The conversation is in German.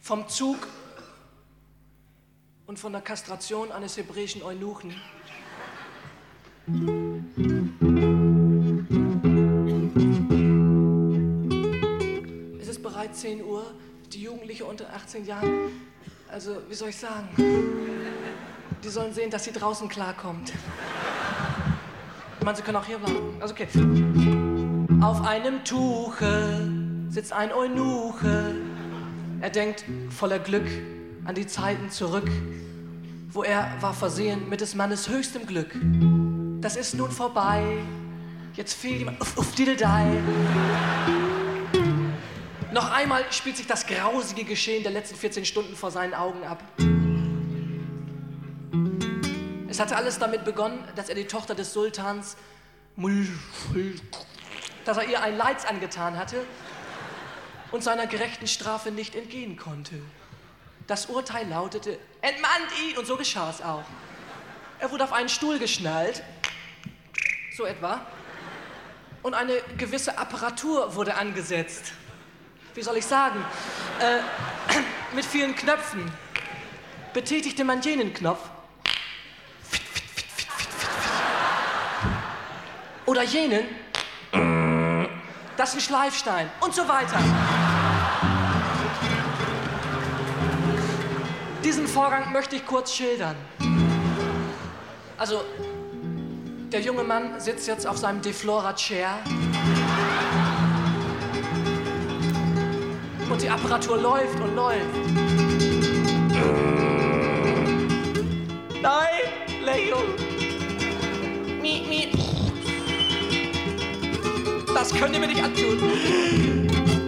vom Zug und von der Kastration eines hebräischen Eunuchen. Es ist bereits 10 Uhr. Die Jugendliche unter 18 Jahren, also wie soll ich sagen, die sollen sehen, dass sie draußen klarkommt. Ich meine, sie können auch hier bleiben. Also okay. Auf einem Tuche sitzt ein Eunuche. Er denkt voller Glück an die Zeiten zurück, wo er war versehen mit des Mannes höchstem Glück. Das ist nun vorbei, jetzt fehlt ihm Diddledei. Noch einmal spielt sich das grausige Geschehen der letzten 14 Stunden vor seinen Augen ab. Es hatte alles damit begonnen, dass er die Tochter des Sultans, dass er ihr ein Leids angetan hatte und seiner gerechten Strafe nicht entgehen konnte. Das Urteil lautete, entmannt ihn, und so geschah es auch. Er wurde auf einen Stuhl geschnallt, so etwa, und eine gewisse Apparatur wurde angesetzt. Wie soll ich sagen, mit vielen Knöpfen. Betätigte man jenen Knopf oder jenen, das ist ein Schleifstein und so weiter. Diesen Vorgang möchte ich kurz schildern. Also, der junge Mann sitzt jetzt auf seinem Deflora-Chair und die Apparatur läuft und läuft. Nein, Leo. Das könnt ihr mir nicht antun.